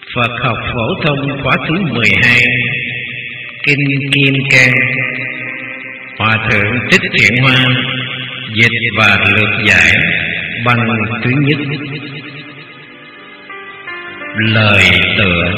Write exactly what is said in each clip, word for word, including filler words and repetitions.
Phật học phổ thông khóa thứ mười hai, Kinh Kim Cang. Hòa thượng Thích Thiện Hoa dịch và lược giải bằng thứ nhất. Lời tựa.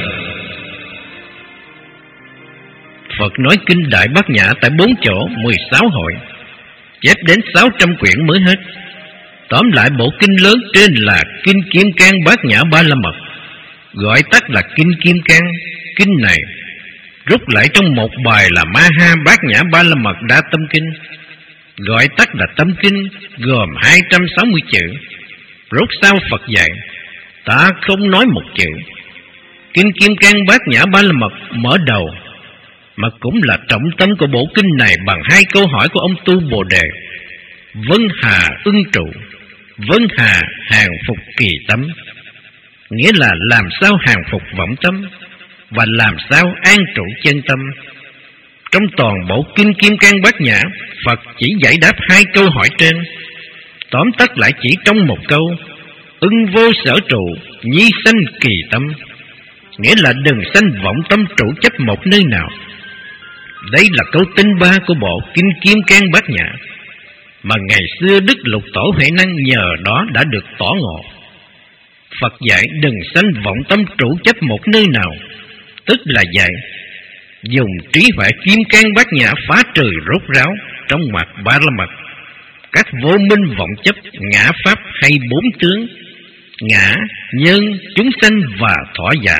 Phật nói kinh Đại Bát Nhã tại bốn chỗ, mười sáu hội, chép đến sáu trăm quyển mới hết. Tóm lại bộ kinh lớn trên là Kinh Kim Cang Bát Nhã Ba La Mật, gọi tắt là Kinh Kim Cang. Kinh này rút lại trong một bài là Ma Ha Bát Nhã Ba La Mật Đa Tâm Kinh, gọi tắt là Tâm Kinh, gồm hai trăm sáu mươi chữ. Rốt sau Phật dạy, ta không nói một chữ. Kinh Kim Cang Bát Nhã Ba La Mật mở đầu, mà cũng là trọng tâm của bộ kinh này, bằng hai câu hỏi của ông Tu Bồ Đề: Vân hà ưng trụ, vân hà hàng phục kỳ tâm. Nghĩa là làm sao hàng phục vọng tâm, và làm sao an trụ chân tâm. Trong toàn bộ Kinh Kim Cang Bát Nhã, Phật chỉ giải đáp hai câu hỏi trên, tóm tắt lại chỉ trong một câu: ưng vô sở trụ, nhi sanh kỳ tâm. Nghĩa là đừng sanh vọng tâm trụ chấp một nơi nào. Đây là câu tinh ba của bộ Kinh Kim Cang Bát Nhã, mà ngày xưa Đức Lục Tổ Huệ Năng nhờ đó đã được tỏ ngộ. Phật dạy đừng sanh vọng tâm trụ chấp một nơi nào, tức là dạy dùng trí huệ Kim Cang Bát Nhã phá trừ rốt ráo trong mặt Ba La Mật các vô minh vọng chấp ngã pháp hay bốn tướng: ngã, nhân, chúng sanh và thọ giả.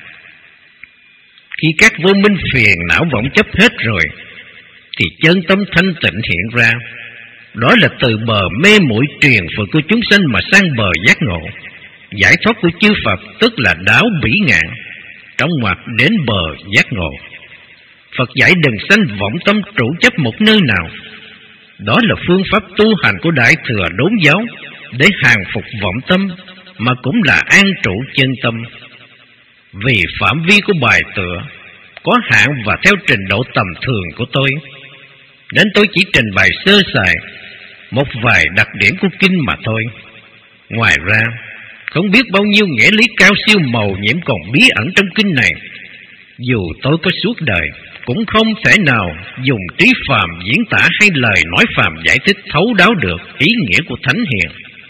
Khi các vô minh phiền não vọng chấp hết rồi, thì chân tâm thanh tịnh hiện ra. Đó là từ bờ mê muội truyền phật của chúng sanh mà sang bờ giác ngộ. Giải thoát của chư Phật tức là đáo bỉ ngạn, trong ngoặt đến bờ giác ngộ. Phật dạy đừng sanh vọng tâm trụ chấp một nơi nào. Đó là phương pháp tu hành của Đại Thừa Đốn Giáo, để hàng phục vọng tâm, mà cũng là an trụ chân tâm. Vì phạm vi của bài tựa có hạn và theo trình độ tầm thường của tôi, nên tôi chỉ trình bày sơ sài một vài đặc điểm của kinh mà thôi. Ngoài ra, không biết bao nhiêu nghĩa lý cao siêu màu nhiệm còn bí ẩn trong kinh này. Dù tôi có suốt đời, cũng không thể nào dùng trí phàm diễn tả hay lời nói phàm giải thích thấu đáo được ý nghĩa của Thánh Hiền.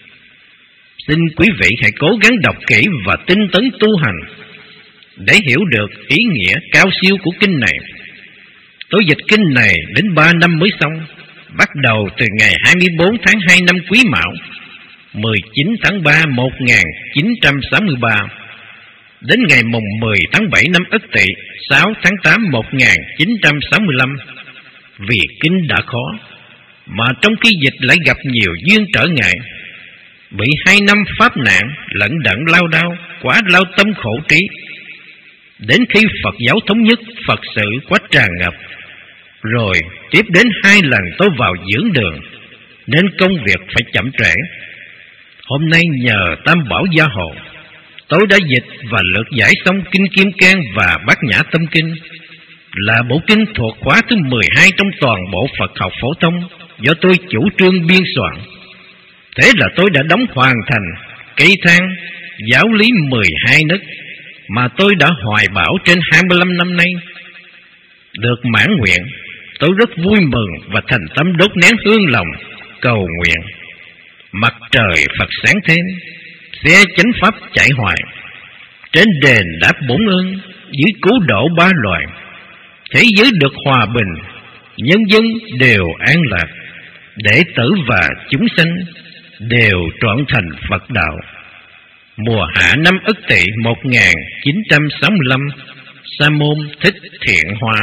Xin quý vị hãy cố gắng đọc kỹ và tinh tấn tu hành để hiểu được ý nghĩa cao siêu của kinh này. Tôi dịch kinh này đến ba năm mới xong, bắt đầu từ ngày hai mươi bốn tháng hai năm Quý Mão, mười chín tháng ba một nghìn chín trăm sáu mươi ba, đến ngày mùng mười tháng bảy năm Ất Tỵ, sáu tháng tám một nghìn chín trăm sáu mươi lăm. Vì kinh đã khó, mà trong khi dịch lại gặp nhiều duyên trở ngại, bị hai năm pháp nạn lận đận lao đao, quá lao tâm khổ trí. Đến khi Phật giáo thống nhất, Phật sự quá tràn ngập, rồi tiếp đến hai lần tôi vào dưỡng đường, nên công việc phải chậm trễ. Hôm nay nhờ Tam Bảo gia hộ, tôi đã dịch và lược giải xong Kinh Kim Cang và Bát Nhã Tâm Kinh, là bộ kinh thuộc khóa thứ mười hai trong toàn bộ Phật học phổ thông do tôi chủ trương biên soạn. Thế là tôi đã đóng hoàn thành cây thang giáo lý mười hai nấc mà tôi đã hoài bão trên hai mươi lăm năm nay. Được mãn nguyện, tôi rất vui mừng và thành tâm đốt nén hương lòng cầu nguyện mặt trời Phật sáng thêm, xe chánh pháp chạy hoài, trên đền đáp bốn ơn, dưới cứu độ ba loài, thế giới được hòa bình, nhân dân đều an lạc, đệ tử và chúng sanh đều trọn thành Phật đạo. Mùa hạ năm Ất Tỵ một nghìn chín trăm sáu mươi lăm, Sa môn Thích Thiện Hoa.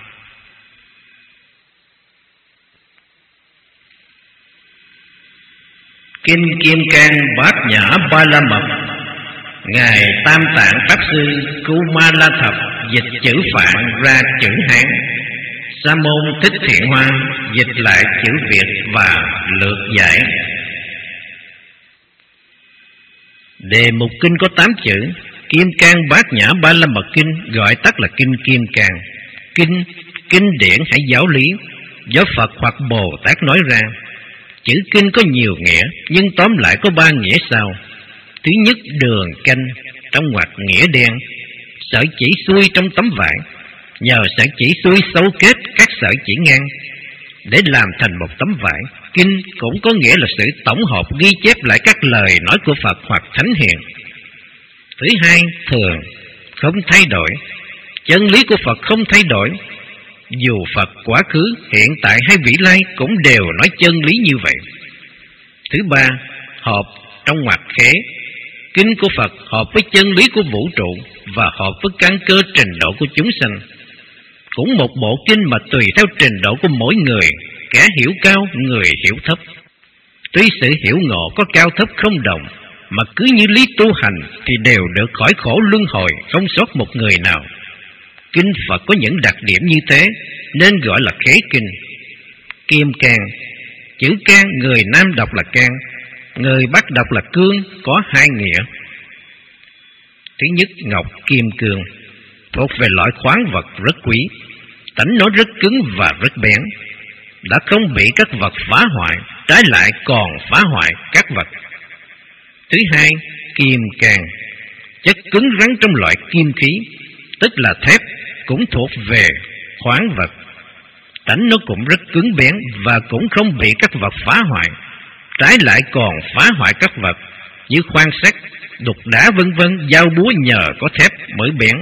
Kinh Kim Cang Bát Nhã Ba La Mật, Ngài Tam Tạng Pháp Sư Kumala Thập dịch chữ Phạn ra chữ Hán, Sa môn Thích Thiện Hoa dịch lại chữ Việt và lược giải. Đề mục kinh có tám chữ: Kim Cang Bát Nhã Ba La Mật Kinh, gọi tắt là Kinh Kim Cang. Kinh, kinh điển hay giáo lý do Phật hoặc Bồ Tát nói ra. Chữ kinh có nhiều nghĩa, nhưng tóm lại có ba nghĩa sau. Thứ nhất, đường canh, trong ngoặc nghĩa đen, sợi chỉ xuôi trong tấm vải, nhờ sợi chỉ xuôi xấu kết các sợi chỉ ngang để làm thành một tấm vải. Kinh cũng có nghĩa là sự tổng hợp ghi chép lại các lời nói của Phật hoặc Thánh Hiền. Thứ hai, thường, không thay đổi. Chân lý của Phật không thay đổi. Dù Phật quá khứ, hiện tại hay vĩ lai cũng đều nói chân lý như vậy. Thứ ba, hợp trong ngoặc khế. Kinh của Phật hợp với chân lý của vũ trụ và hợp với căn cơ trình độ của chúng sanh. Cũng một bộ kinh mà tùy theo trình độ của mỗi người, kẻ hiểu cao, người hiểu thấp. Tuy sự hiểu ngộ có cao thấp không đồng, mà cứ như lý tu hành thì đều được khỏi khổ luân hồi, không sót một người nào. Kinh Phật có những đặc điểm như thế nên gọi là khế kinh. Kim can. Chữ can người Nam đọc là can, người Bắc đọc là cương, có hai nghĩa. Thứ nhất, ngọc kim cương, thuộc về loại khoáng vật rất quý, tánh nó rất cứng và rất bén, đã không bị các vật phá hoại, trái lại còn phá hoại các vật. Thứ hai, kim can, chất cứng rắn trong loại kim khí, tức là thép, cũng thuộc về khoáng vật, tánh nó cũng rất cứng bén và cũng không bị các vật phá hoại, trái lại còn phá hoại các vật như khoan sắt, đục đá vân vân. Dao búa nhờ có thép mới bén.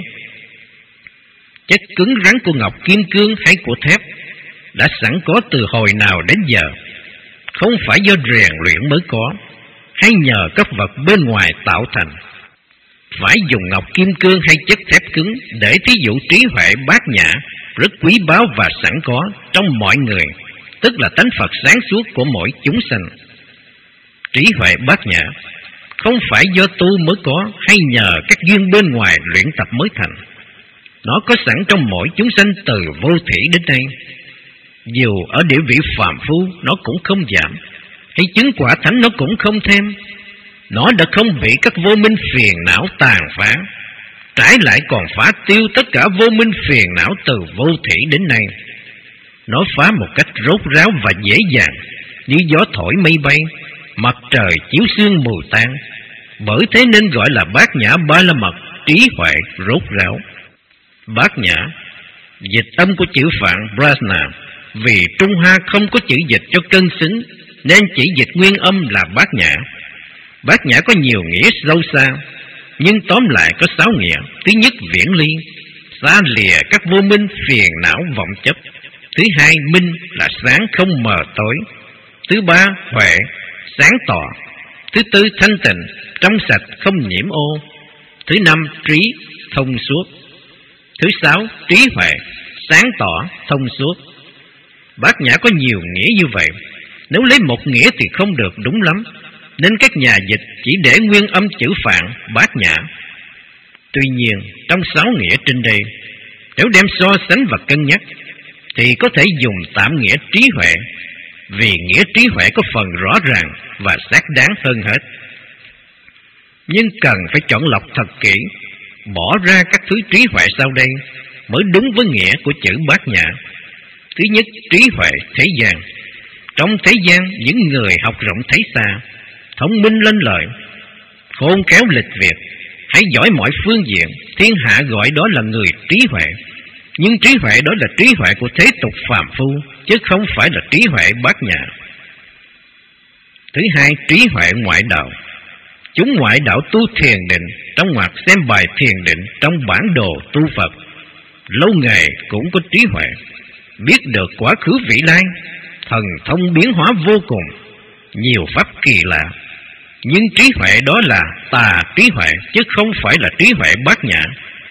Chất cứng rắn của ngọc kim cương hay của thép đã sẵn có từ hồi nào đến giờ, không phải do rèn luyện mới có, hay nhờ các vật bên ngoài tạo thành. Phải dùng ngọc kim cương hay chất thép cứng để thí dụ trí huệ bát nhã rất quý báu và sẵn có trong mọi người, tức là tánh Phật sáng suốt của mỗi chúng sanh. Trí huệ bát nhã không phải do tu mới có hay nhờ các duyên bên ngoài luyện tập mới thành. Nó có sẵn trong mỗi chúng sanh từ vô thủy đến nay. Dù ở địa vị phàm phu nó cũng không giảm, hay chứng quả thánh nó cũng không thêm. Nó đã không bị các vô minh phiền não tàn phá, trái lại còn phá tiêu tất cả vô minh phiền não từ vô thủy đến nay. Nó phá một cách rốt ráo và dễ dàng, như gió thổi mây bay, mặt trời chiếu sương mù tan. Bởi thế nên gọi là bát nhã ba la mật, trí huệ rốt ráo. Bát nhã, dịch âm của chữ Phạn Prajna, vì Trung Hoa không có chữ dịch cho cân xứng nên chỉ dịch nguyên âm là bát nhã. Bát nhã có nhiều nghĩa sâu xa, nhưng tóm lại có sáu nghĩa. Thứ nhất, viễn ly, xa lìa các vô minh phiền não vọng chấp. Thứ hai, minh là sáng không mờ tối. Thứ ba, huệ, sáng tỏ. Thứ tư, thanh tịnh, trong sạch không nhiễm ô. Thứ năm, trí, thông suốt. Thứ sáu, trí huệ, sáng tỏ, thông suốt. Bát nhã có nhiều nghĩa như vậy, nếu lấy một nghĩa thì không được đúng lắm, nên các nhà dịch chỉ để nguyên âm chữ Phạn bát nhã. Tuy nhiên, trong sáu nghĩa trên đây, nếu đem so sánh và cân nhắc, thì có thể dùng tạm nghĩa trí huệ, vì nghĩa trí huệ có phần rõ ràng và xác đáng hơn hết. Nhưng cần phải chọn lọc thật kỹ, bỏ ra các thứ trí huệ sau đây mới đúng với nghĩa của chữ bát nhã. Thứ nhất, trí huệ thế gian. Trong thế gian, những người học rộng thấy xa, thông minh lên lời, khôn khéo lịch việc, hay giỏi mọi phương diện, thiên hạ gọi đó là người trí huệ. Nhưng trí huệ đó là trí huệ của thế tục phàm phu, chứ không phải là trí huệ bát nhã. Thứ hai, trí huệ ngoại đạo. Chúng ngoại đạo tu thiền định, trong ngoặc xem bài thiền định trong bản đồ tu Phật, lâu ngày cũng có trí huệ, biết được quá khứ vĩ lai, thần thông biến hóa vô cùng, nhiều pháp kỳ lạ. Nhưng trí huệ đó là tà trí huệ, chứ không phải là trí huệ bát nhã.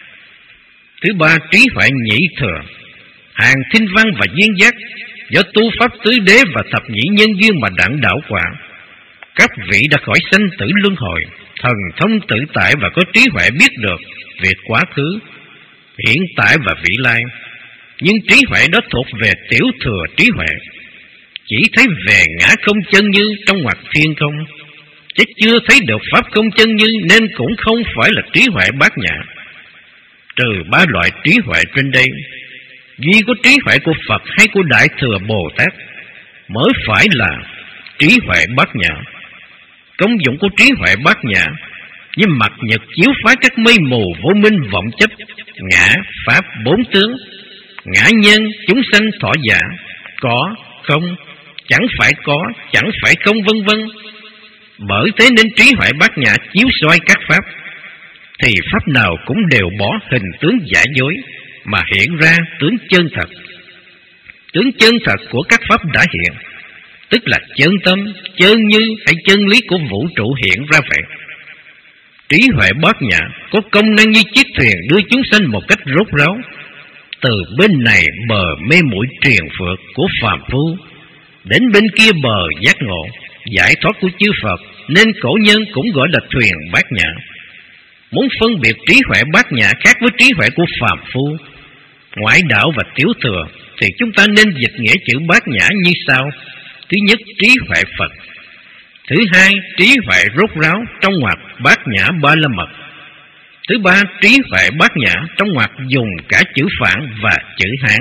Thứ ba, trí huệ nhị thừa. Hàng thinh văn và duyên giác, do tu pháp tứ đế và thập nhị nhân duyên mà đặng đạo quả. Các vị đã khỏi sanh tử luân hồi, thần thông tự tại và có trí huệ biết được việc quá khứ, hiện tại và vị lai. Nhưng trí huệ đó thuộc về tiểu thừa trí huệ, chỉ thấy về ngã không chân như trong ngoặc thiên không, chứ chưa thấy được pháp không chân như, nên cũng không phải là trí huệ bát nhã. Trừ ba loại trí huệ trên đây, duy có trí huệ của Phật hay của Đại Thừa Bồ Tát mới phải là trí huệ bát nhã. Công dụng của trí huệ bát nhã như mặt nhật chiếu phá các mây mù vô minh vọng chấp, ngã pháp bốn tướng, ngã nhân chúng sanh thọ giả, có không, chẳng phải có, chẳng phải không, vân vân. Bởi thế nên trí huệ bát nhã chiếu soi các pháp, thì pháp nào cũng đều bỏ hình tướng giả dối mà hiện ra tướng chân thật. Tướng chân thật của các pháp đã hiện, tức là chân tâm, chân như hay chân lý của vũ trụ hiện ra vậy. Trí huệ bát nhã có công năng như chiếc thuyền đưa chúng sanh một cách rốt ráo từ bên này bờ mê muội triền phượt của phàm phu đến bên kia bờ giác ngộ giải thoát của chư Phật, nên cổ nhân cũng gọi là thuyền bát nhã. Muốn phân biệt trí huệ bát nhã khác với trí huệ của phàm phu, ngoại đạo và tiểu thừa, thì chúng ta nên dịch nghĩa chữ bát nhã như sau. Thứ nhất, trí huệ Phật. Thứ hai, trí huệ rốt ráo trong ngoặc bát nhã ba la mật. Thứ ba, trí huệ bát nhã trong ngoặc dùng cả chữ Phạn và chữ Hán.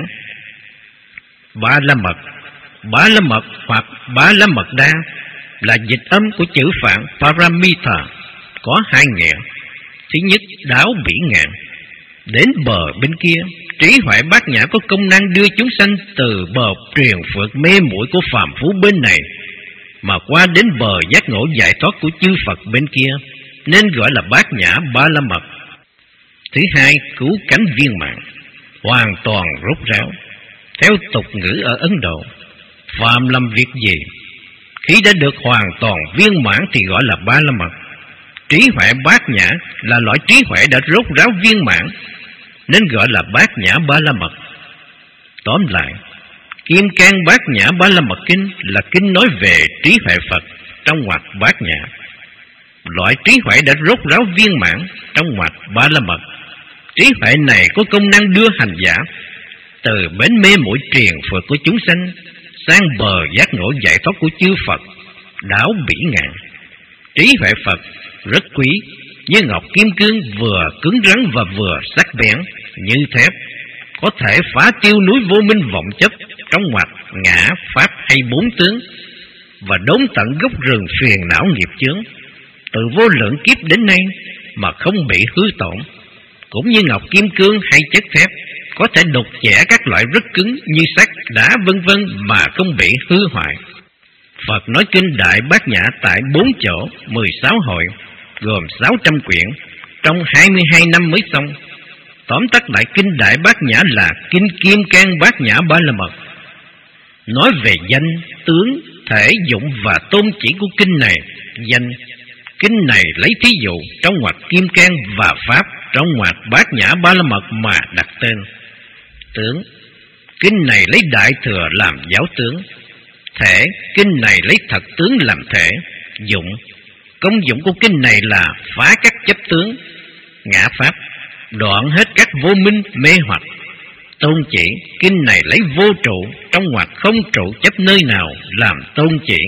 Ba la mật, ba la mật hoặc ba la mật đa là dịch âm của chữ Phạn Paramita, có hai nghĩa. Thứ nhất, đáo bỉ ngạn. Đến bờ bên kia, trí huệ bát nhã có công năng đưa chúng sanh từ bờ triền phượt mê muội của phàm phu bên này mà qua đến bờ giác ngộ giải thoát của chư Phật bên kia, nên gọi là bát nhã ba la mật. Thứ hai, cứu cánh viên mãn, hoàn toàn rốt ráo. Theo tục ngữ ở Ấn Độ, phàm làm việc gì khi đã được hoàn toàn viên mãn thì gọi là ba la mật. Trí huệ bát nhã là loại trí huệ đã rốt ráo viên mãn, nên gọi là bát nhã ba la mật. Tóm lại, Kim Cang Bát Nhã Ba La Mật Kinh là kinh nói về trí huệ Phật trong ngoặc bát nhã. Loại trí huệ đã rốt ráo viên mãn trong ngoặc ba la mật. Trí huệ này có công năng đưa hành giả từ bến mê muội triền phượt của chúng sanh sang bờ giác ngộ giải thoát của chư Phật, đáo bỉ ngạn. Trí huệ Phật rất quý, như ngọc kim cương, vừa cứng rắn và vừa sắc bén như thép, có thể phá tiêu núi vô minh vọng chấp trong ngoặc ngã pháp hay bốn tướng, và đốn tận gốc rừng phiền não nghiệp chướng từ vô lượng kiếp đến nay mà không bị hư tổn. Cũng như ngọc kim cương hay chất thép, có thể đục chẻ các loại rất cứng như sắt, đá vân vân mà không bị hư hoại. Phật nói kinh Đại Bát Nhã tại bốn chỗ, mười sáu hội, gồm sáu trăm quyển, trong hai mươi hai năm mới xong. Tóm tắt lại kinh Đại Bát Nhã là kinh Kim Cang Bát Nhã Ba La Mật. Nói về danh, tướng, thể, dụng và tôn chỉ của kinh này. Danh, kinh này lấy thí dụ trong ngoặc Kim Cang và pháp trong ngoặc Bát Nhã Ba La Mật mà đặt tên. Tướng, kinh này lấy Đại Thừa làm giáo tướng. Thể, kinh này lấy thật tướng làm thể. Dụng, công dụng của kinh này là phá các chấp tướng. Ngã pháp, đoạn hết các vô minh mê hoặc. Tôn chỉ, kinh này lấy vô trụ trong ngoặc không trụ chấp nơi nào làm tôn chỉ.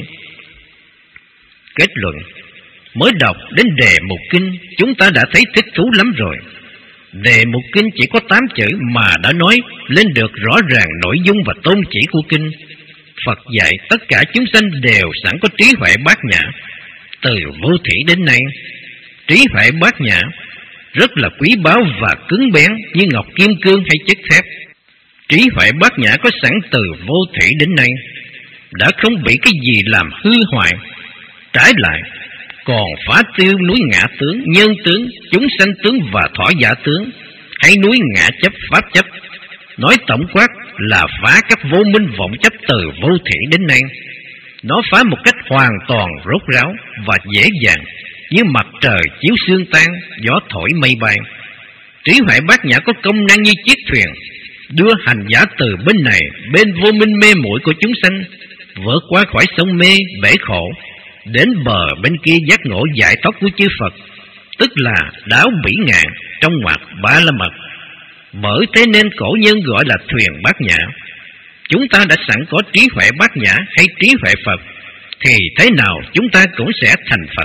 Kết luận, mới đọc đến đề mục kinh, chúng ta đã thấy thích thú lắm rồi. Đề mục kinh chỉ có tám chữ mà đã nói lên được rõ ràng nội dung và tôn chỉ của kinh. Phật dạy tất cả chúng sanh đều sẵn có trí huệ bát nhã. Từ vô thủy đến nay, trí huệ bát nhã rất là quý báu và cứng bén như ngọc kim cương hay chất thép. Trí huệ bát nhã có sẵn từ vô thủy đến nay, đã không bị cái gì làm hư hoại. Trái lại, còn phá tiêu núi ngã tướng, nhân tướng, chúng sanh tướng và thọ giả tướng, hay núi ngã chấp, pháp chấp. Nói tổng quát là phá các vô minh vọng chấp từ vô thủy đến nay. Nó phá một cách hoàn toàn rốt ráo và dễ dàng, như mặt trời chiếu sương tan, gió thổi mây bay. Trí huệ bát nhã có công năng như chiếc thuyền, đưa hành giả từ bên này, bên vô minh mê muội của chúng sanh, vượt qua khỏi sông mê, bể khổ, đến bờ bên kia giác ngộ giải thoát của chư Phật, tức là đáo bỉ ngạn trong ngoặc ba la mật. Bởi thế nên cổ nhân gọi là thuyền bát nhã. Chúng ta đã sẵn có trí huệ bát nhã hay trí huệ Phật, thì thế nào chúng ta cũng sẽ thành Phật.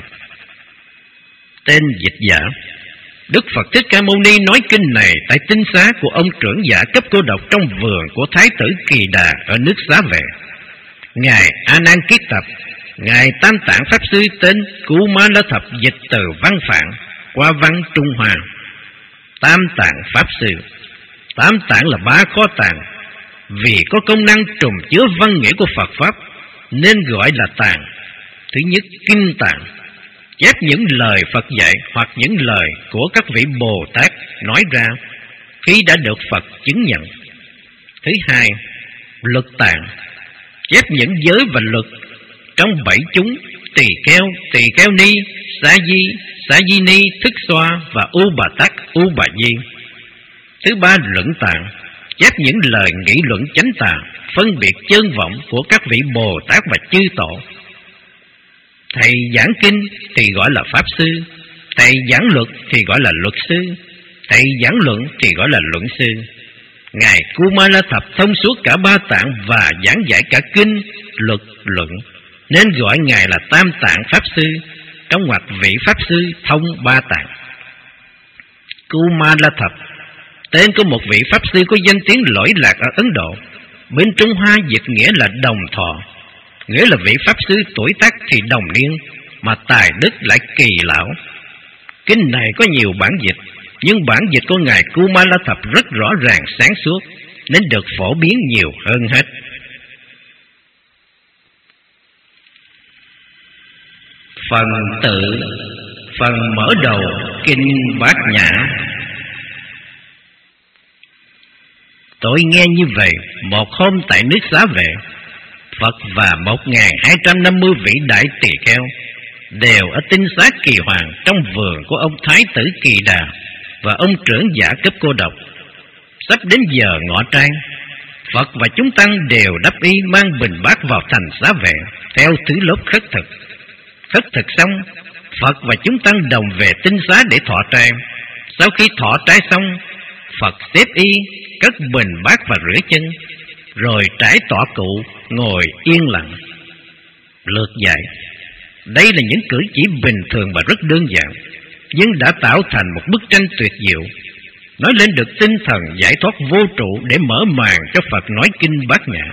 Tên dịch giả: Đức Phật Thích Ca Mâu Ni nói kinh này tại tinh xá của ông trưởng giả cấp cô độc trong vườn của Thái tử Kỳ Đà ở nước Xá Vệ. Ngài A Nan Kiết Tập, ngài Tam Tạng Pháp Sư tên Cú Ma La Thập dịch từ văn phạn, qua văn Trung Hoa. Tam tạng Pháp Sư. Tam tạng là ba kho tàng, vì có công năng trùm chứa văn nghĩa của Phật Pháp nên gọi là tàng. Thứ nhất, kinh tạng, chép những lời Phật dạy hoặc những lời của các vị Bồ Tát nói ra khi đã được Phật chứng nhận. Thứ hai, luật tạng, chép những giới và luật trong bảy chúng tỳ kheo, tỳ kheo ni, sa di, sa di ni, thức xoa và u bà tắc, u bà di. Thứ ba, luận tạng, chép những lời nghị luận chánh tà, phân biệt chân vọng của các vị Bồ Tát và chư tổ. Thầy giảng kinh thì gọi là Pháp Sư, thầy giảng luật thì gọi là Luật Sư, thầy giảng luận thì gọi là Luận Sư. Ngài Kumala Thập thông suốt cả ba tạng và giảng giải cả kinh, luật, luận, nên gọi Ngài là Tam Tạng Pháp Sư, trong ngoặc vị Pháp Sư thông ba tạng. Kumala Thập, tên của một vị Pháp Sư có danh tiếng lỗi lạc ở Ấn Độ. Bên Trung Hoa dịch nghĩa là đồng thọ, nghĩa là vị Pháp Sư tuổi tác thì đồng niên, mà tài đức lại kỳ lão. Kinh này có nhiều bản dịch, nhưng bản dịch của Ngài Kumala Thập rất rõ ràng sáng suốt, nên được phổ biến nhiều hơn hết. Phần tự. Phần mở đầu kinh Bát Nhã. Tôi nghe như vậy, một hôm tại nước Xá Vệ, Phật và một nghìn hai trăm năm mươi vị đại tỳ kheo đều ở tinh xá Kỳ Hoàng trong vườn của ông Thái tử Kỳ Đà và ông trưởng giả cấp cô độc. Sắp đến giờ ngọ trai, Phật và chúng tăng đều đắp y mang bình bát vào thành Xá Vệ theo thứ lớp khất thực. Khất thực xong, Phật và chúng tăng đồng về tinh xá để thọ trai. Sau khi thọ trai xong, Phật xếp y, cất bình bát và rửa chân, rồi trải tọa cụ, ngồi yên lặng. Lược dạy. Đây là những cử chỉ bình thường và rất đơn giản, nhưng đã tạo thành một bức tranh tuyệt diệu, nói lên được tinh thần giải thoát vô trụ để mở màn cho Phật nói kinh Bát Nhã.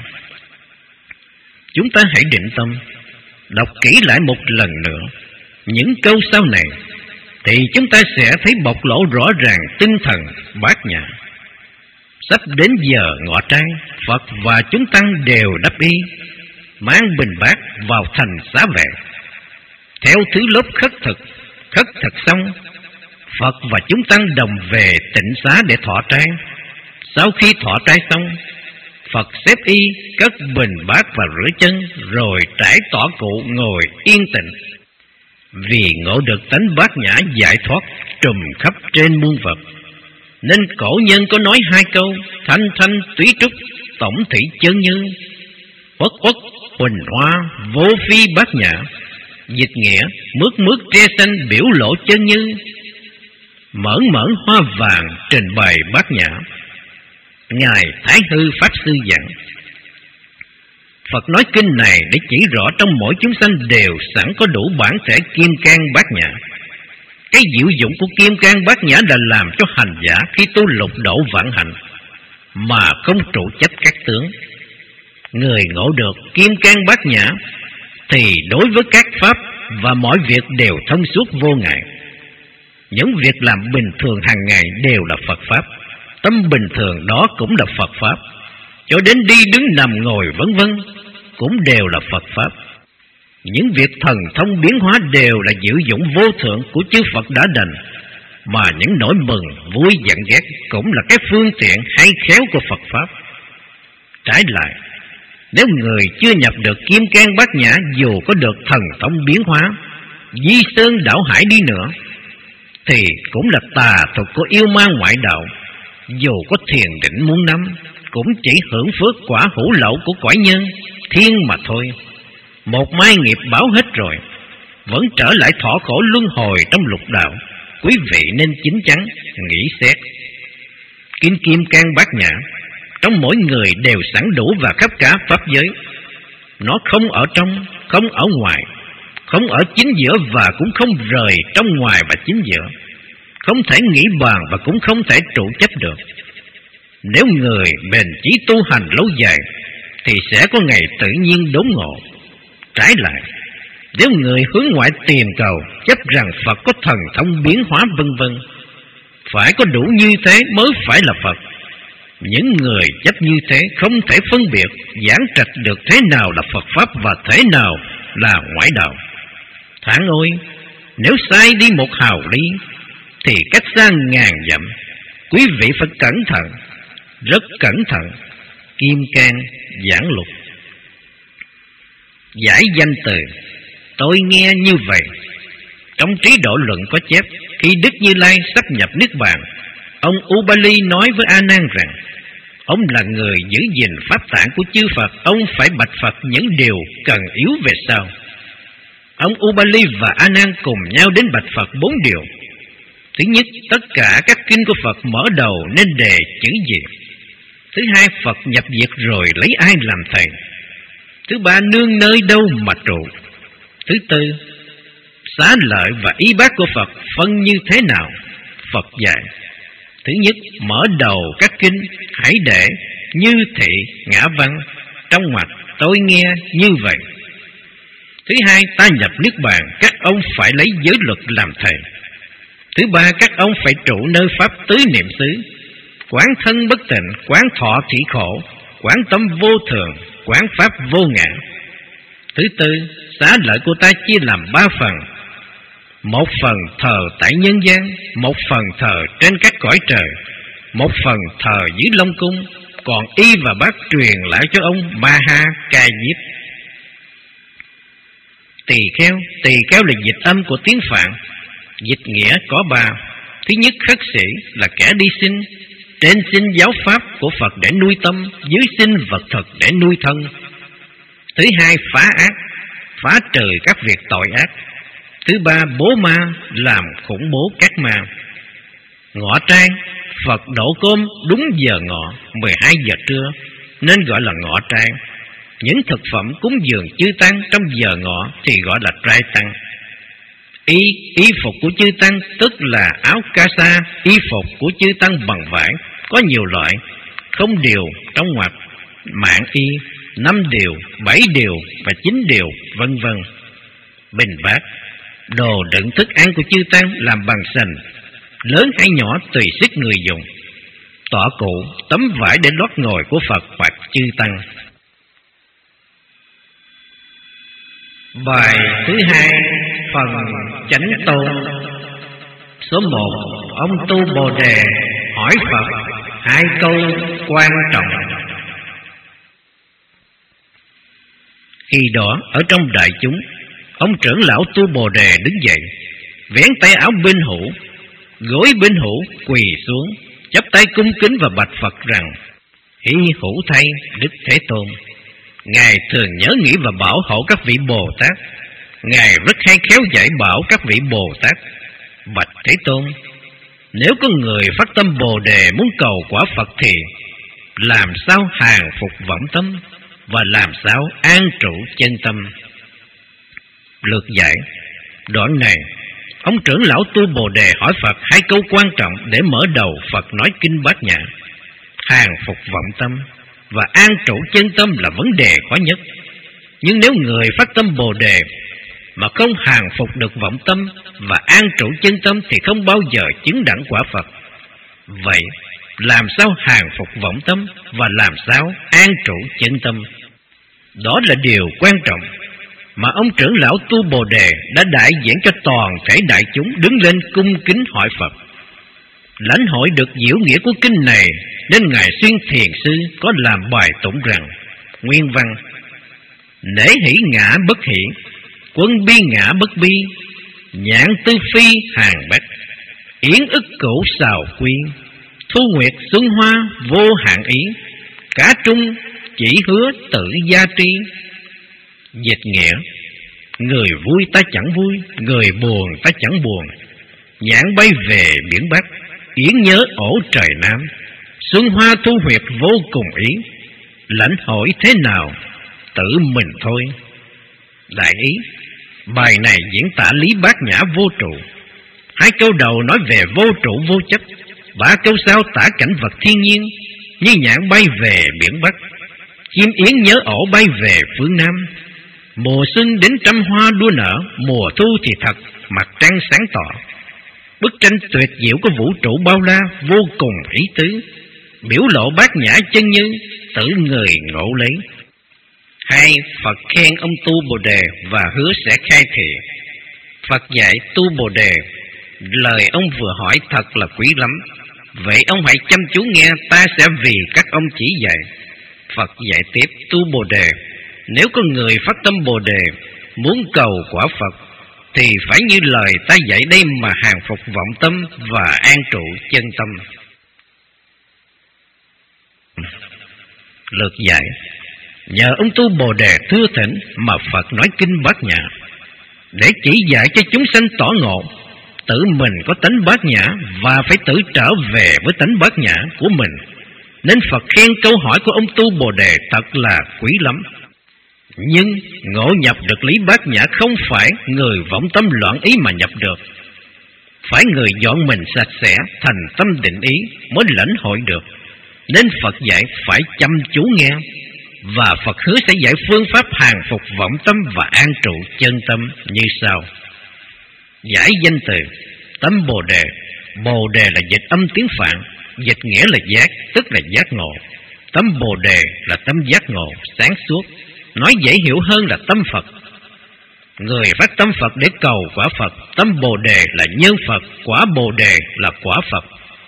Chúng ta hãy định tâm, đọc kỹ lại một lần nữa những câu sau này, thì chúng ta sẽ thấy bộc lộ rõ ràng tinh thần Bát Nhã. Sắp đến giờ ngọ trai, Phật và chúng tăng đều đắp y, mang bình bát vào thành Xá Vệ theo thứ lớp khất thực. Khất thực xong, Phật và chúng tăng đồng về tịnh xá để thọ trai. Sau khi thọ trai xong, Phật xếp y, cất bình bát và rửa chân, rồi trải tọa cụ ngồi yên tĩnh. Vì ngộ được tánh Bát Nhã giải thoát trùm khắp trên muôn vật, nên cổ nhân có nói hai câu: thanh thanh túy trúc, tổng thủy chân như, uất uất huỳnh hoa, vô phi Bát Nhã. Dịch nghĩa: mướt mướt tre xanh biểu lộ chân như, mởn mởn hoa vàng trình bày Bát Nhã. Ngài Thái Hư Pháp Sư giảng. Phật nói kinh này để chỉ rõ trong mỗi chúng sanh đều sẵn có đủ bản thể kim cang Bát Nhã. Cái diệu dụng của kim cang Bát Nhã là làm cho hành giả khi tu lục độ vạn hạnh mà không trụ chấp các tướng. Người ngộ được kim cang Bát Nhã thì đối với các pháp và mọi việc đều thông suốt vô ngại. Những việc làm bình thường hàng ngày đều là Phật Pháp, tâm bình thường đó cũng là Phật Pháp, cho đến đi đứng nằm ngồi vân vân cũng đều là Phật Pháp. Những việc thần thông biến hóa đều là diệu dụng vô thượng của chư Phật đã đành, mà những nỗi mừng, vui, giận ghét cũng là cái phương tiện hay khéo của Phật Pháp. Trái lại, nếu người chưa nhập được kim cang Bát Nhã, dù có được thần thông biến hóa, di sơn đảo hải đi nữa, thì cũng là tà thuật của yêu ma ngoại đạo. Dù có thiền định muôn năm, cũng chỉ hưởng phước quả hữu lậu của cõi nhân thiên mà thôi. Một mai nghiệp báo hết rồi, vẫn trở lại thọ khổ luân hồi trong lục đạo. Quý vị nên chín chắn nghĩ xét. Kim kim cang Bát Nhã trong mỗi người đều sẵn đủ và khắp cả pháp giới. Nó không ở trong, không ở ngoài, không ở chính giữa và cũng không rời trong ngoài và chính giữa, không thể nghĩ bàn và cũng không thể trụ chấp được. Nếu người bền chí tu hành lâu dài thì sẽ có ngày tự nhiên đốn ngộ. Trái lại, Nếu người hướng ngoại tìm cầu, chấp rằng Phật có thần thông biến hóa vân vân, phải có đủ như thế mới phải là Phật. Những người chấp như thế không thể phân biệt, giảng trạch được thế nào là Phật Pháp và thế nào là ngoại đạo. Thản ôi, nếu sai đi một hào ly thì cách xa ngàn dặm. Quý vị phải cẩn thận, rất cẩn thận. Kim Cang Giảng Lục. Giải danh từ. Tôi nghe như vậy. Trong Trí Độ Luận có chép, khi Đức Như Lai sắp nhập Niết Bàn, ông Ubali nói với A Nan rằng, ông là người giữ gìn pháp tạng của chư Phật, ông phải bạch Phật những điều cần yếu về sau. Ông Ubali và A Nan cùng nhau đến bạch Phật bốn điều. Thứ nhất, tất cả các kinh của Phật mở đầu nên đề chữ gì? Thứ hai, Phật nhập diệt rồi lấy ai làm thầy? Thứ ba, nương nơi đâu mà trụ? Thứ tư, xá lợi và y bác của Phật phân như thế nào? Phật dạy. Thứ nhất, mở đầu các kinh hãy để như thị ngã văn, trong ngoặc tôi nghe như vậy. Thứ hai, ta nhập Niết Bàn, các ông phải lấy giới luật làm thầy. Thứ ba, các ông phải trụ nơi pháp tứ niệm xứ, quán thân bất tịnh, quán thọ thị khổ, quán tâm vô thường, quán pháp vô ngã. Thứ tư, xá lợi của ta chia làm ba phần. Một phần thờ tại nhân gian, một phần thờ trên các cõi trời, một phần thờ dưới Long Cung, còn y và bác truyền lại cho ông Maha Ca Diếp. Tỳ kheo, tỳ kheo là dịch âm của tiếng Phạn. Dịch nghĩa có ba. Thứ nhất, khất sĩ là kẻ đi xin, trên xin giáo pháp của Phật để nuôi tâm, dưới xin vật thực để nuôi thân. Thứ hai, phá ác, phá trừ các việc tội ác. Thứ ba, bố ma, làm khủng bố các ma. Ngọ trai, Phật đổ cơm đúng giờ ngọ, mười hai giờ trưa, nên gọi là ngọ trai. Những thực phẩm cúng dường chư tăng trong giờ ngọ thì gọi là trai tăng. Y, y phục của chư tăng tức là áo ca sa, y phục của chư tăng bằng vải, có nhiều loại, không điều trong ngoặc, mạng y, năm điều, bảy điều và chín điều, vân vân. Bình bát, đồ đựng thức ăn của chư tăng làm bằng sành, lớn hay nhỏ tùy sức người dùng. Tọa cụ, tấm vải để lót ngồi của Phật hoặc chư tăng. Bài thứ hai, phần chánh tôn. Số một, ông Tu Bồ Đề hỏi Phật hai câu quan trọng. Khi đó ở trong đại chúng, ông trưởng lão Tu Bồ Đề đứng dậy, vén tay áo bên hữu, gối bên hữu quỳ xuống, chắp tay cung kính và bạch Phật rằng: Hy hữu thay Đức Thế Tôn, Ngài thường nhớ nghĩ và bảo hộ các vị Bồ Tát. Ngài rất hay khéo dạy bảo các vị Bồ Tát. Bạch Thế Tôn, nếu có người phát tâm Bồ Đề muốn cầu quả Phật thì làm sao hàng phục vọng tâm và làm sao an trụ chân tâm? Lược giải. Đoạn này, ông trưởng lão Tu Bồ Đề hỏi Phật hai câu quan trọng để mở đầu Phật nói kinh Bát Nhã. Hàng phục vọng tâm và an trụ chân tâm là vấn đề khó nhất. Nhưng nếu người phát tâm Bồ Đề mà không hàng phục được vọng tâm và an trụ chân tâm thì không bao giờ chứng đẳng quả Phật. Vậy làm sao hàng phục vọng tâm và làm sao an trụ chân tâm? Đó là điều quan trọng mà ông trưởng lão Tu Bồ Đề đã đại diện cho toàn thể đại chúng đứng lên cung kính hỏi Phật. Lãnh hội được diệu nghĩa của kinh này nên Ngài Xuyên Thiền Sư có làm bài tụng rằng: Nguyên văn: Nể hỷ ngã bất hỷ, quân bi ngã bất bi, nhãn tư phi hàng bách, yến ức cửu xào quy, thu nguyệt xuân hoa vô hạn ý, cả trung chỉ hứa tự gia tri. Dịch nghĩa: người vui ta chẳng vui, người buồn ta chẳng buồn, nhãn bay về biển Bắc, yến nhớ ổ trời Nam, xuân hoa thu huyệt vô cùng ý, lãnh hội thế nào tự mình thôi. Đại ý, bài này diễn tả lý bát nhã vô trụ. Hai câu đầu nói về vô trụ vô chấp, ba câu sau tả cảnh vật thiên nhiên như nhãn bay về biển Bắc, chim yến nhớ ổ bay về phương Nam, Mùa xuân đến trăm hoa đua nở, mùa thu thì thật mặt trăng sáng tỏ. Bức tranh tuyệt diệu của vũ trụ bao la, vô cùng ý tứ, biểu lộ bát nhã chân như, tự người ngộ lấy. Hai, Phật khen ông tu Bồ Đề và hứa sẽ khai thị. Phật dạy tu Bồ Đề, lời ông vừa hỏi thật là quý lắm. Vậy ông hãy chăm chú nghe, ta sẽ vì các ông chỉ dạy. Phật dạy tiếp, tu Bồ Đề, nếu có người phát tâm Bồ Đề, muốn cầu quả Phật, thì phải như lời ta dạy đây mà hàng phục vọng tâm và an trụ chân tâm. Lược dạy, nhờ ông tu Bồ Đề thưa thỉnh mà Phật nói kinh Bát Nhã, để chỉ dạy cho chúng sanh tỏ ngộ, tự mình có tánh Bát Nhã và phải tự trở về với tánh Bát Nhã của mình. Nên Phật khen câu hỏi của ông tu Bồ Đề thật là quý lắm. Nhưng ngộ nhập được lý Bát Nhã không phải người vọng tâm loạn ý mà nhập được, phải người dọn mình sạch sẽ thành tâm định ý mới lãnh hội được. Nên Phật dạy phải chăm chú nghe, và Phật hứa sẽ dạy phương pháp hàng phục vọng tâm và an trụ chân tâm như sau. Giải danh từ tâm Bồ Đề. Bồ Đề là dịch âm tiếng Phạn, dịch nghĩa là giác, tức là giác ngộ. Tâm Bồ Đề là tâm giác ngộ, sáng suốt, nói dễ hiểu hơn là tâm Phật. Người phát tâm Phật để cầu quả Phật, tâm Bồ Đề là nhân Phật, quả Bồ Đề là quả Phật.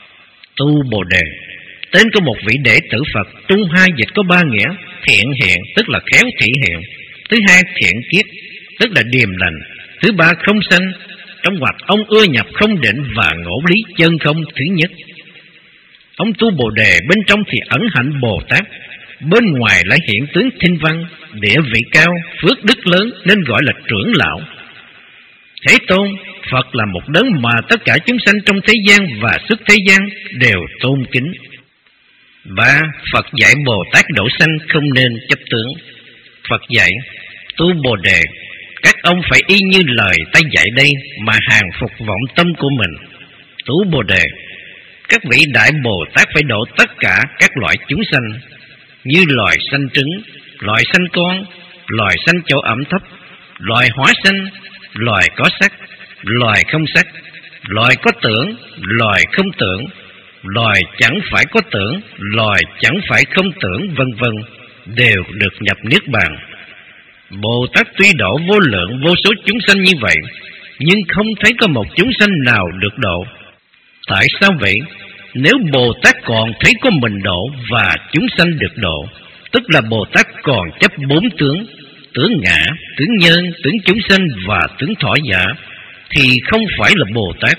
Tu Bồ Đề, tên của một vị đệ tử Phật, trung hai dịch có ba nghĩa: thiện hiện, tức là khéo thị hiện; thứ hai thiện kiết, tức là điềm lành; thứ ba không sanh. Trong ngoặc ông ưa nhập không định và ngộ lý chân không thứ nhất. Ông tu Bồ Đề bên trong thì ẩn hạnh Bồ Tát, bên ngoài lại hiện tướng thinh văn, địa vị cao, phước đức lớn nên gọi là trưởng lão. Thế Tôn, Phật là một đấng mà tất cả chúng sanh trong thế gian và xuất thế gian đều tôn kính. Ba, Phật dạy Bồ Tát độ sanh không nên chấp tướng. Phật dạy, tu Bồ Đề, các ông phải y như lời ta dạy đây mà hàng phục vọng tâm của mình. Tu Bồ Đề, các vị đại Bồ Tát phải độ tất cả các loại chúng sanh, như loài sanh trứng, loài sanh con, loài sanh chỗ ẩm thấp, loài hóa sanh, loài có sắc, loài không sắc, loài có tưởng, loài không tưởng, loài chẳng phải có tưởng, loài chẳng phải không tưởng, vân vân, đều được nhập niết bàn. Bồ Tát tuy độ vô lượng vô số chúng sanh như vậy, nhưng không thấy có một chúng sanh nào được độ. Tại sao vậy? Nếu Bồ Tát còn thấy có mình độ và chúng sanh được độ, tức là Bồ Tát còn chấp bốn tướng: tướng ngã, tướng nhân, tướng chúng sanh và tướng thọ giả, thì không phải là Bồ Tát.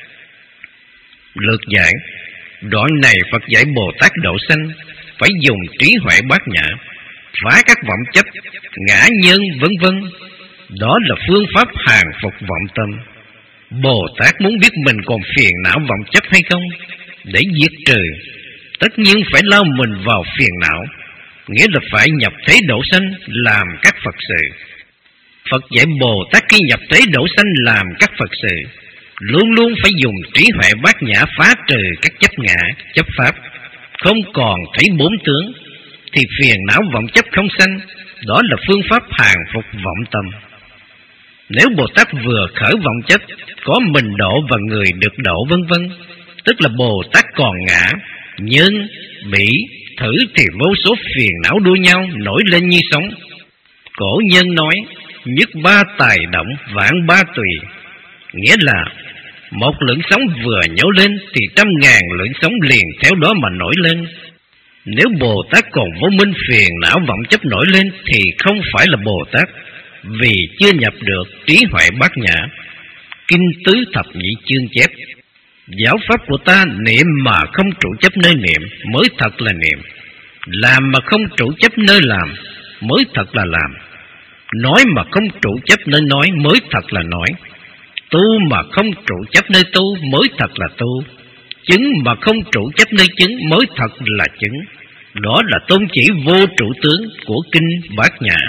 Lược giải, đoạn này Phật dạy Bồ Tát độ sanh phải dùng trí huệ bát nhã, phá các vọng chấp, ngã nhân vân vân. Đó là phương pháp hàng phục vọng tâm. Bồ Tát muốn biết mình còn phiền não vọng chấp hay không, để diệt trừ, tất nhiên phải lao mình vào phiền não, nghĩa là phải nhập thế độ sanh làm các Phật sự. Phật dạy Bồ Tát khi nhập thế độ sanh làm các Phật sự, luôn luôn phải dùng trí huệ bát nhã phá trừ các chấp ngã, chấp pháp, không còn thấy bốn tướng, thì phiền não vọng chấp không sanh. Đó là phương pháp hàng phục vọng tâm. Nếu Bồ Tát vừa khởi vọng chấp, có mình độ và người được độ vân vân, tức là Bồ Tát còn ngã, nhân, bỉ, thử thì vô số phiền não đua nhau nổi lên như sóng. Cổ nhân nói, nhất ba tài động, vạn ba tùy, nghĩa là một lưỡng sóng vừa nhổ lên thì trăm ngàn lưỡng sóng liền theo đó mà nổi lên. Nếu Bồ Tát còn vô minh phiền não vọng chấp nổi lên thì không phải là Bồ Tát, vì chưa nhập được trí huệ bát nhã. Kinh Tứ Thập Nhị Chương chép, giáo pháp của ta niệm mà không trụ chấp nơi niệm mới thật là niệm, làm mà không trụ chấp nơi làm mới thật là làm, nói mà không trụ chấp nơi nói mới thật là nói, tu mà không trụ chấp nơi tu mới thật là tu, chứng mà không trụ chấp nơi chứng mới thật là chứng. Đó là tôn chỉ vô trụ tướng của Kinh Bát Nhã.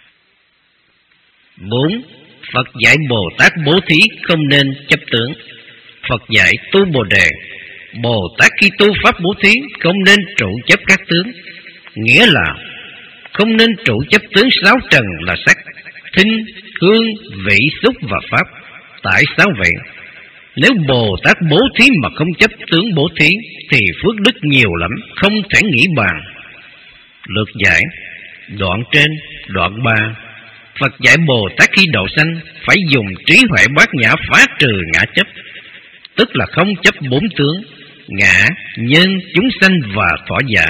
Bốn, Phật dạy Bồ Tát bố thí không nên chấp tướng. Phật dạy tu Bồ Đề, Bồ Tát khi tu pháp bố thí không nên trụ chấp các tướng, nghĩa là không nên trụ chấp tướng sáu trần là sắc, thinh, hương, vị, xúc và pháp. Tại sao vậy? Nếu Bồ Tát bố thí mà không chấp tướng bố thí thì phước đức nhiều lắm, không thể nghĩ bàn. Lược giải. Đoạn trên, đoạn ba. Phật dạy Bồ Tát khi độ sanh phải dùng trí huệ bát nhã phá trừ ngã chấp, tức là không chấp bốn tướng: ngã, nhân, chúng sanh và thọ giả.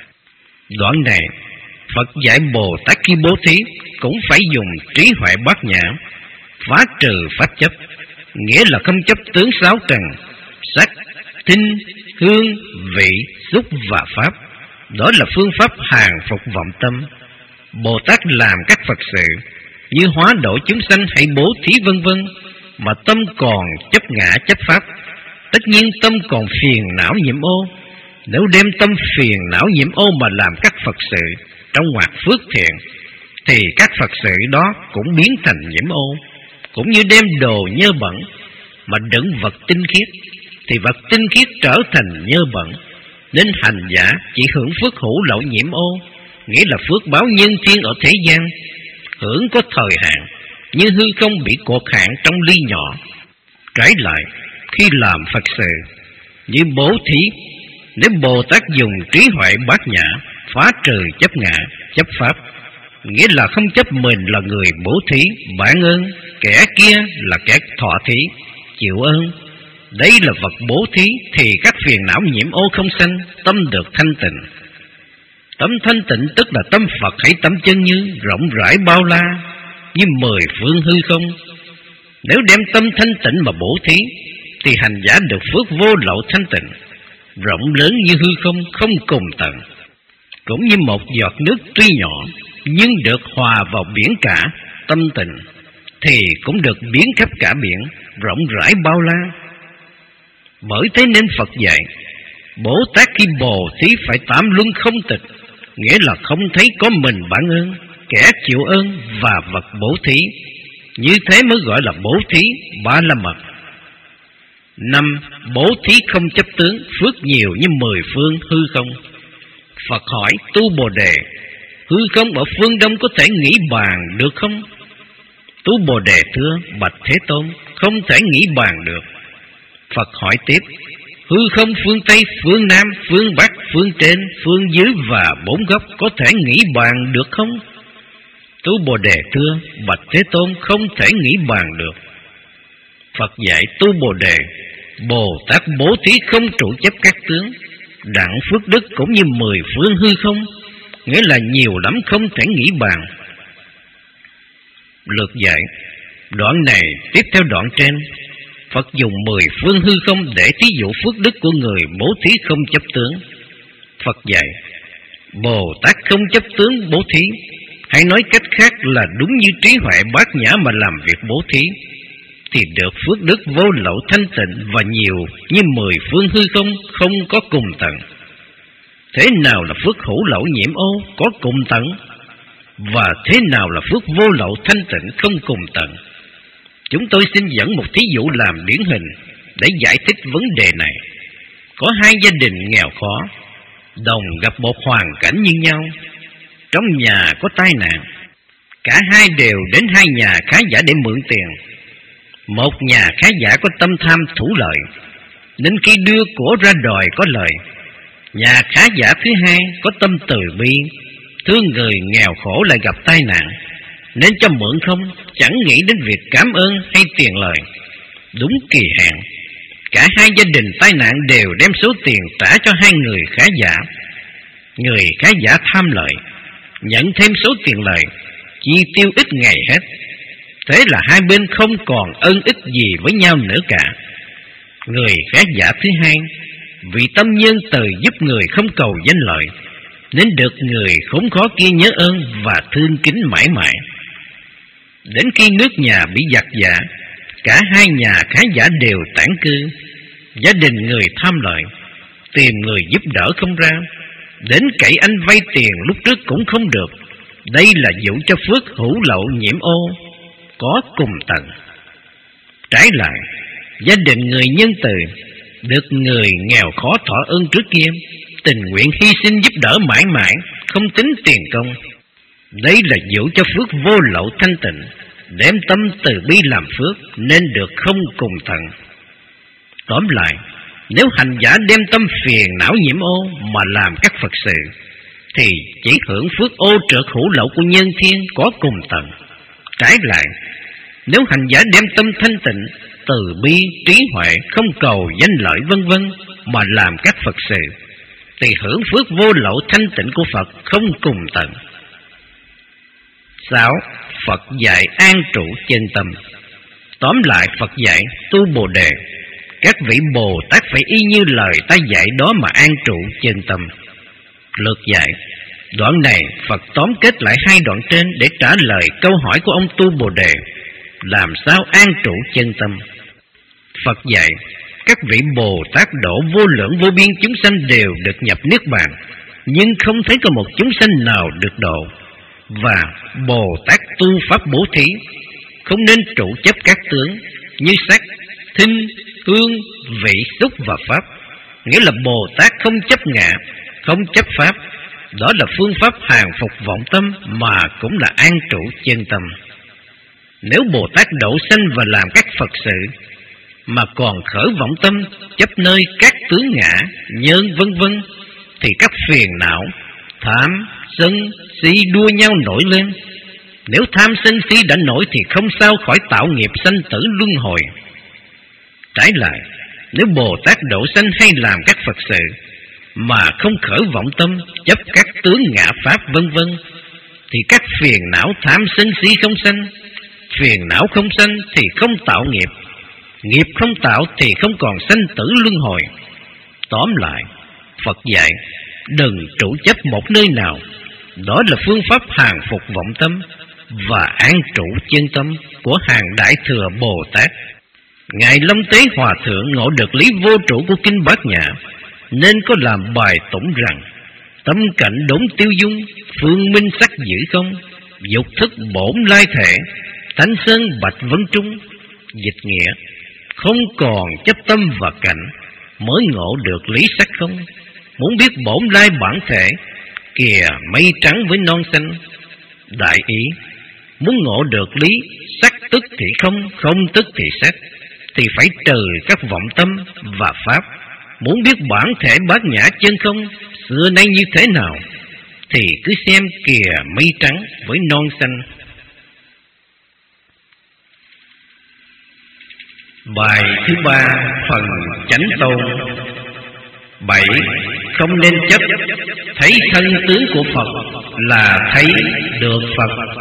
Đoạn này Phật dạy Bồ Tát khi bố thí cũng phải dùng trí huệ bát nhã phá trừ pháp chấp, nghĩa là không chấp tướng sáu trần: sắc, thinh, hương, vị, xúc và pháp. Đó là phương pháp hàng phục vọng tâm. Bồ Tát làm các Phật sự như hóa độ chúng sanh hay bố thí vân vân mà tâm còn chấp ngã chấp pháp, tất nhiên tâm còn phiền não nhiễm ô. Nếu đem tâm phiền não nhiễm ô mà làm các Phật sự trong ngoặc phước thiện thì các Phật sự đó cũng biến thành nhiễm ô. Cũng như đem đồ nhơ bẩn mà đựng vật tinh khiết thì vật tinh khiết trở thành nhơ bẩn. Nên hành giả chỉ hưởng phước hữu lậu nhiễm ô, nghĩa là phước báo nhân thiên ở thế gian, hưởng có thời hạn, như hư không bị cột hạn trong ly nhỏ. Trái lại, khi làm Phật sự như bố thí, nếu Bồ Tát dùng trí huệ bát nhã phá trừ chấp ngã, chấp pháp, nghĩa là không chấp mình là người bố thí, bản ơn, kẻ kia là kẻ thọ thí, chịu ơn. Đây là vật bố thí thì các phiền não nhiễm ô không sanh, tâm được thanh tịnh. Tâm thanh tịnh tức là tâm Phật hay tâm chân như, rộng rãi bao la, như mười phương hư không. Nếu đem tâm thanh tịnh mà bố thí thì hành giả được phước vô lậu thanh tịnh, rộng lớn như hư không, không cùng tận. Cũng như một giọt nước tuy nhỏ nhưng được hòa vào biển cả tâm tịnh thì cũng được biến khắp cả biển, rộng rãi bao la. Bởi thế nên Phật dạy Bồ Tát khi bố thí phải tám luân không tịch, nghĩa là không thấy có mình bản ơn, kẻ chịu ơn và vật bố thí. Như thế mới gọi là bố thí ba la mật. Năm. Bố thí không chấp tướng, phước nhiều như mười phương hư không. Phật hỏi Tu Bồ Đề: hư không ở phương Đông có thể nghĩ bàn được không? Tu Bồ Đề thưa: bạch Thế Tôn, không thể nghĩ bàn được. Phật hỏi tiếp: hư không phương Tây, phương Nam, phương Bắc, phương trên, phương dưới và bốn góc có thể nghĩ bàn được không? Tu Bồ Đề thưa: bạch Thế Tôn, không thể nghĩ bàn được. Phật dạy Tu Bồ Đề: Bồ Tát bố thí không trụ chấp các tướng, đặng phước đức cũng như mười phương hư không, nghĩa là nhiều lắm không thể nghĩ bàn. Lược dạy. Đoạn này tiếp theo đoạn trên. Phật dùng mười phương hư không để thí dụ phước đức của người bố thí không chấp tướng. Phật dạy Bồ Tát không chấp tướng bố thí, hay nói cách khác là đúng như trí huệ bát nhã mà làm việc bố thí, thì được phước đức vô lậu thanh tịnh và nhiều như mười phương hư không, không có cùng tận. Thế nào là phước hữu lậu nhiễm ô có cùng tận? Và thế nào là phước vô lậu thanh tịnh không cùng tận? Chúng tôi xin dẫn một thí dụ làm điển hình để giải thích vấn đề này. Có hai gia đình nghèo khó, đồng gặp một hoàn cảnh như nhau. Trong nhà có tai nạn, cả hai đều đến hai nhà khá giả để mượn tiền. Một nhà khá giả có tâm tham thủ lợi, nên khi đưa của ra đòi có lời. Nhà khá giả thứ hai có tâm từ bi, thương người nghèo khổ lại gặp tai nạn, nên cho mượn không, chẳng nghĩ đến việc cảm ơn hay tiền lời. Đúng kỳ hạn, cả hai gia đình tai nạn đều đem số tiền trả cho hai người khá giả. Người khá giả tham lợi, nhận thêm số tiền lời, chi tiêu ít ngày hết. Thế là hai bên không còn ân ích gì với nhau nữa cả. Người khá giả thứ hai, vì tâm nhân từ giúp người không cầu danh lợi, nên được người khốn khó kia nhớ ơn và thương kính mãi mãi. Đến khi nước nhà bị giặc giả, cả hai nhà khá giả đều tản cư. Gia đình người tham lợi, tìm người giúp đỡ không ra, đến cậy anh vay tiền lúc trước cũng không được. Đây là dụ cho phước hữu lậu nhiễm ô có cùng tận. Trái lại, gia đình người nhân từ, được người nghèo khó thọ ơn trước kia, tình nguyện hy sinh giúp đỡ mãi mãi, không tính tiền công. Đấy là dụ cho phước vô lậu thanh tịnh, đem tâm từ bi làm phước nên được không cùng tận. Tóm lại, nếu hành giả đem tâm phiền não nhiễm ô mà làm các Phật sự, thì chỉ hưởng phước ô trượt hữu lậu của nhân thiên có cùng tận. Trái lại, nếu hành giả đem tâm thanh tịnh, từ bi, trí huệ, không cầu danh lợi vân vân mà làm các Phật sự, thì hưởng phước vô lậu thanh tịnh của Phật không cùng tận. Sáu. Phật dạy an trụ chân tâm. Tóm lại, Phật dạy tu Bồ Đề, các vị Bồ Tát phải y như lời ta dạy đó mà an trụ chân tâm. Lược dạy. Đoạn này Phật tóm kết lại hai đoạn trên để trả lời câu hỏi của ông tu Bồ Đề, làm sao an trụ chân tâm. Phật dạy các vị Bồ Tát độ vô lượng vô biên chúng sanh đều được nhập niết bàn, nhưng không thấy có một chúng sanh nào được độ. Và Bồ Tát tu pháp bố thí, không nên trụ chấp các tướng như sắc, thinh, hương, vị, xúc và pháp. Nghĩa là Bồ Tát không chấp ngã, không chấp pháp. Đó là phương pháp hàng phục vọng tâm mà cũng là an trụ chân tâm. Nếu Bồ Tát độ sanh và làm các Phật sự mà còn khởi vọng tâm chấp nơi các tướng ngã, nhân vân vân, thì các phiền não, tham, sân, si đua nhau nổi lên. Nếu tham sân si đã nổi thì không sao khỏi tạo nghiệp sanh tử luân hồi. Trái lại, nếu Bồ Tát độ sanh hay làm các Phật sự mà không khởi vọng tâm chấp các tướng ngã pháp vân vân, thì các phiền não tham sân si không sanh. Phiền não không sanh thì không tạo nghiệp, nghiệp không tạo thì không còn sanh tử luân hồi. Tóm lại, Phật dạy đừng trụ chấp một nơi nào. Đó là phương pháp hàng phục vọng tâm và an trụ chân tâm của hàng Đại Thừa Bồ Tát. Ngài Long Tế Hòa Thượng ngộ được lý vô trụ của Kinh Bát Nhã, nên có làm bài tụng rằng: tâm cảnh đốn tiêu dung, phương minh sắc giữ không, dục thức bổn lai thể, thánh sơn bạch vấn trung. Dịch nghĩa: không còn chấp tâm và cảnh, mới ngộ được lý sắc không. Muốn biết bổn lai bản thể, kìa mây trắng với non xanh. Đại ý: muốn ngộ được lý sắc tức thì không, không tức thì sắc, thì phải trừ các vọng tâm và pháp. Muốn biết bản thể bát nhã chân không xưa nay như thế nào, thì cứ xem kìa mây trắng với non xanh. Bài thứ ba, phần chánh tôn. Bảy. Không nên chấp, thấy thân tướng của Phật là thấy được Phật.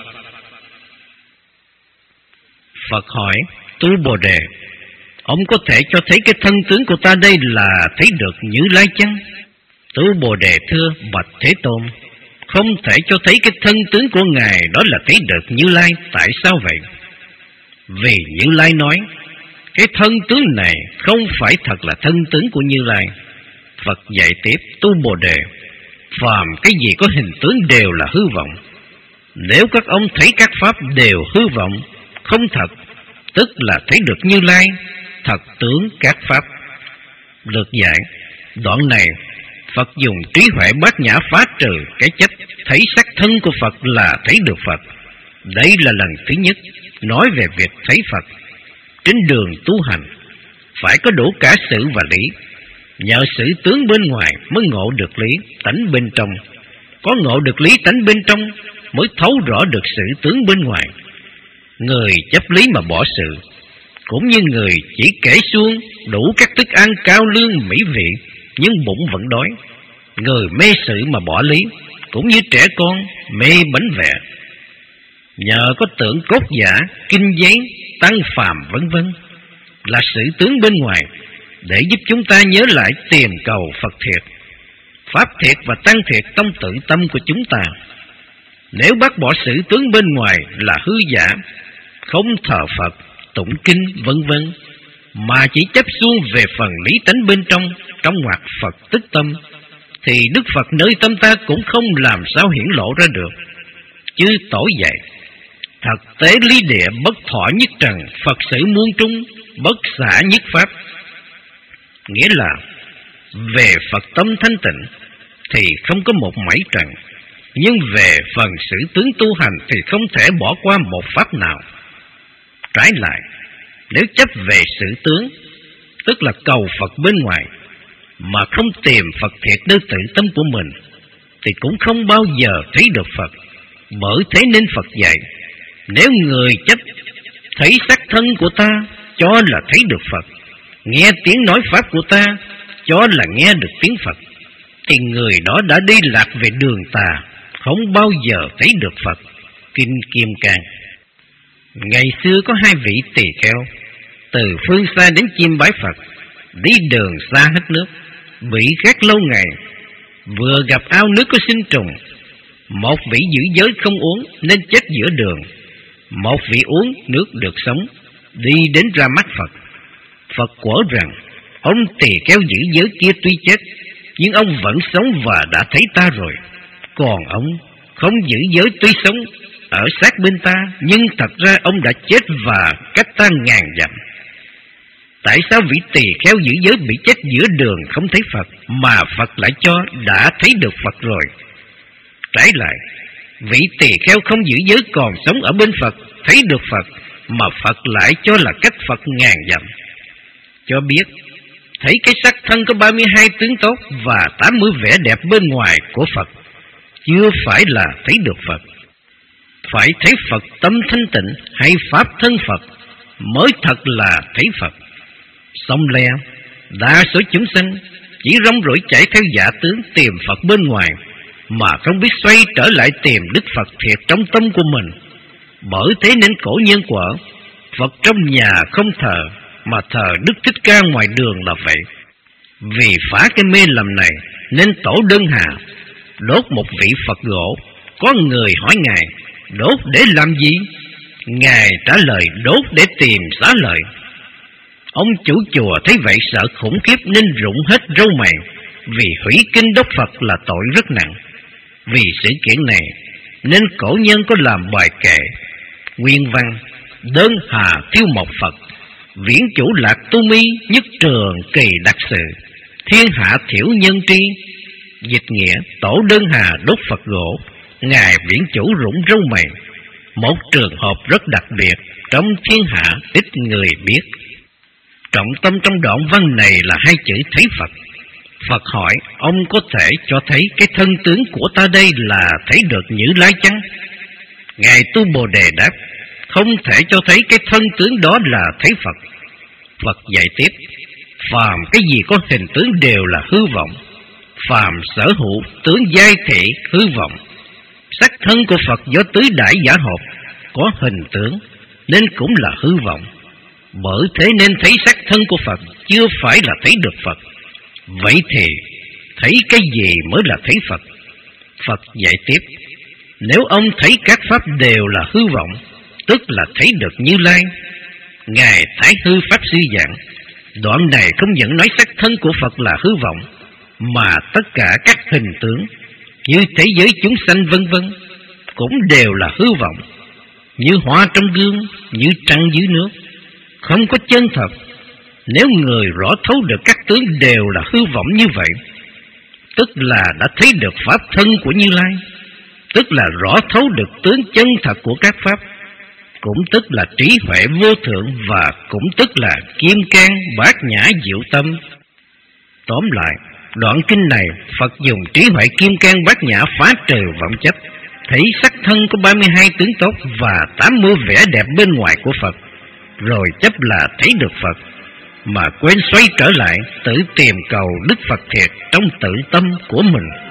Phật hỏi tu Bồ Đề: ông có thể cho thấy cái thân tướng của ta đây là thấy được Như Lai chăng? Tu Bồ Đề thưa: bạch Thế Tôn, không thể cho thấy cái thân tướng của Ngài đó là thấy được Như Lai. Tại sao vậy? Vì Như Lai nói cái thân tướng này không phải thật là thân tướng của Như Lai. Phật dạy tiếp: tu Bồ Đề, phàm cái gì có hình tướng đều là hư vọng. Nếu các ông thấy các pháp đều hư vọng, không thật, tức là thấy được Như Lai, thật tướng các pháp. Lược dạy. Đoạn này Phật dùng trí huệ bát nhã phá trừ cái chấp thấy sắc thân của Phật là thấy được Phật. Đây là lần thứ nhất nói về việc thấy Phật. Trên đường tu hành phải có đủ cả sự và lý. Nhờ sự tướng bên ngoài mới ngộ được lý tánh bên trong. Có ngộ được lý tánh bên trong mới thấu rõ được sự tướng bên ngoài. Người chấp lý mà bỏ sự, cũng như người chỉ kể xuông đủ các thức ăn cao lương mỹ vị, nhưng bụng vẫn đói. Người mê sự mà bỏ lý, cũng như trẻ con mê bánh vẽ. Nhờ có tưởng cốt giả, kinh giấy, tăng phàm vân vân, là sự tướng bên ngoài, để giúp chúng ta nhớ lại tìm cầu Phật thiệt, Pháp thiệt và Tăng thiệt trong tự tâm của chúng ta. Nếu bác bỏ sự tướng bên ngoài là hư giả, không thờ Phật, tụng kinh vân vân, mà chỉ chấp xuông về phần lý tánh bên trong, trong ngoặc Phật tức tâm, thì Đức Phật nơi tâm ta cũng không làm sao hiển lộ ra được. Chứ tổ dạy: thật tế lý địa bất thọ nhất trần, Phật sự muôn trung, bất xả nhất pháp. Nghĩa là về Phật tâm thanh tịnh thì không có một mảy trần, Nhưng về phần sự tướng tu hành thì không thể bỏ qua một pháp nào. Trái lại, nếu chấp về sự tướng, tức là cầu Phật bên ngoài, mà không tìm Phật thiệt nơi tự tâm của mình, thì cũng không bao giờ thấy được Phật. Bởi thế nên Phật dạy, nếu người chấp thấy sắc thân của ta, cho là thấy được Phật, nghe tiếng nói pháp của ta, cho là nghe được tiếng Phật, thì người đó đã đi lạc về đường tà, không bao giờ thấy được Phật. Kinh Kim Cang. Ngày xưa có hai vị tỳ kheo từ phương xa đến chiêm bái Phật, đi đường xa hết nước, bị khát lâu ngày, vừa gặp ao nước có sinh trùng. Một vị giữ giới không uống nên chết giữa đường, một vị uống nước được sống, đi đến ra mắt Phật. Phật quở rằng, ông tỳ kheo giữ giới kia tuy chết, nhưng ông vẫn sống và đã thấy ta rồi. Còn ông không giữ giới tuy sống, ở sát bên ta, nhưng thật ra ông đã chết và cách ta ngàn dặm. Tại sao vị tỳ kheo giữ giới bị chết giữa đường không thấy Phật, mà Phật lại cho đã thấy được Phật rồi? Trái lại, vị tỳ kheo không giữ giới còn sống ở bên Phật, thấy được Phật, mà Phật lại cho là cách Phật ngàn dặm. Cho biết, thấy cái sắc thân có ba mươi hai tướng tốt và tám mươi vẻ đẹp bên ngoài của Phật, chưa phải là thấy được Phật. Phải thấy Phật tâm thanh tịnh hay pháp thân Phật mới thật là thấy Phật. Xong lẽ, đa số chúng sanh chỉ rong rổi chạy theo giả tướng tìm Phật bên ngoài, mà không biết xoay trở lại tìm Đức Phật thiệt trong tâm của mình. Bởi thế nên cổ nhân quở, Phật trong nhà không thờ, mà thờ Đức Thích Ca ngoài đường là vậy. Vì phá cái mê lầm này, nên Tổ Đơn Hà đốt một vị Phật gỗ. Có người hỏi Ngài, đốt để làm gì? Ngài trả lời, đốt để tìm xá lợi. Ông chủ chùa thấy vậy sợ khủng khiếp nên rụng hết râu mày, vì hủy kinh đốt Phật là tội rất nặng. Vì sự kiện này nên cổ nhân có làm bài kệ nguyên văn: Đơn Hà thiêu một Phật, viễn chủ lạc tu mi, nhất trường kỳ đặc sự, thiên hạ thiểu nhân tri. Dịch nghĩa, Tổ Đơn Hà đốt Phật gỗ, Ngài viễn chủ rụng râu mày. Một trường hợp rất đặc biệt, trong thiên hạ ít người biết. Trọng tâm trong đoạn văn này là hai chữ thấy Phật. Phật hỏi, ông có thể cho thấy cái thân tướng của ta đây là thấy được Như Lai chăng? Ngài Tu Bồ Đề đáp, không thể cho thấy cái thân tướng đó là thấy Phật. Phật dạy tiếp, phàm cái gì có hình tướng đều là hư vọng, phàm sở hữu tướng giai thị hư vọng. Sắc thân của Phật do tứ đại giả hợp, có hình tướng nên cũng là hư vọng. Bởi thế nên thấy sắc thân của Phật chưa phải là thấy được Phật. Vậy thì thấy cái gì mới là thấy Phật? Phật dạy tiếp, nếu ông thấy các pháp đều là hư vọng, tức là thấy được Như Lai. Ngài Thái Hư Pháp Sư giảng, đoạn này không những nói sắc thân của Phật là hư vọng, mà tất cả các hình tướng như thế giới chúng sanh vân vân cũng đều là hư vọng, như hoa trong gương, như trăng dưới nước, không có chân thật. Nếu người rõ thấu được các tướng đều là hư vọng như vậy, tức là đã thấy được pháp thân của Như Lai, tức là rõ thấu được tướng chân thật của các pháp, cũng tức là trí huệ vô thượng, và cũng tức là kim cang bát nhã diệu tâm. Tóm lại, đoạn kinh này Phật dùng trí huệ kim cang bát nhã phá trừ vọng chấp, thấy sắc thân có ba mươi hai tướng tốt và tám mươi vẻ đẹp bên ngoài của Phật, rồi chấp là thấy được Phật, mà quên xoay trở lại tự tìm cầu Đức Phật thiệt trong tự tâm của mình.